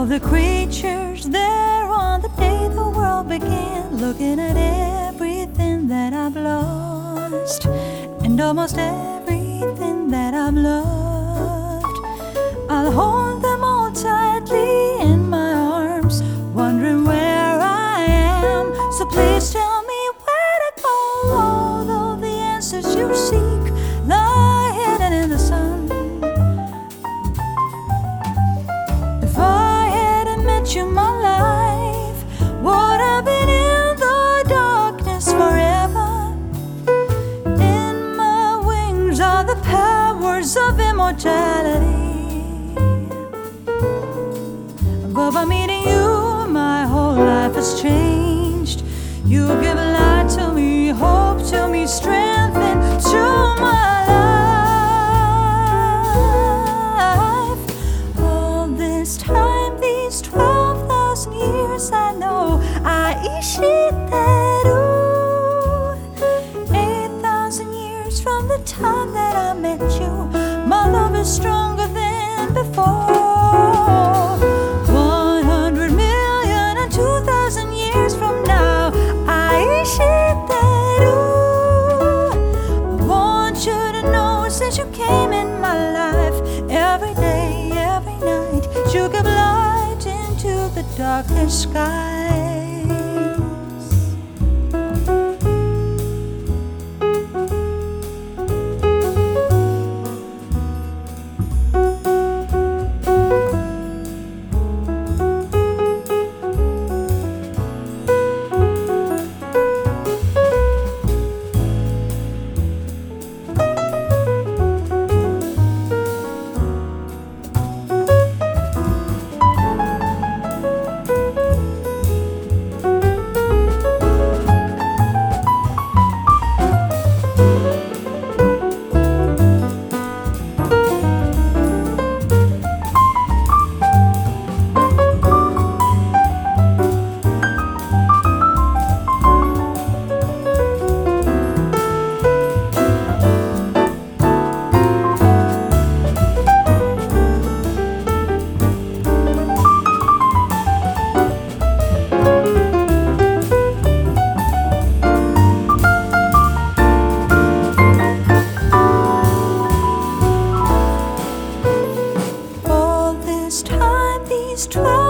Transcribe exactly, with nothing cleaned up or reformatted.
All the creatures there on the day the world began, looking at everything that I've lost and almost everything that I've loved. I'll hold them all tightly in my arms, wondering where I am. So please tell me where to go. Although the answers you seek lie hidden in the sun. If I hadn't met you, my life would have been in the darkness forever. In my wings are the powers of immortality. But by meeting you, my whole life has changed. You give light to me, hope to me, strength into my life. All this time, these twelve thousand years, I know Aishiteru. Eight thousand years from the time that I met you, my love is stronger than before. Since you came in my life, every day, every night, you give light into the darkest skies. These twelve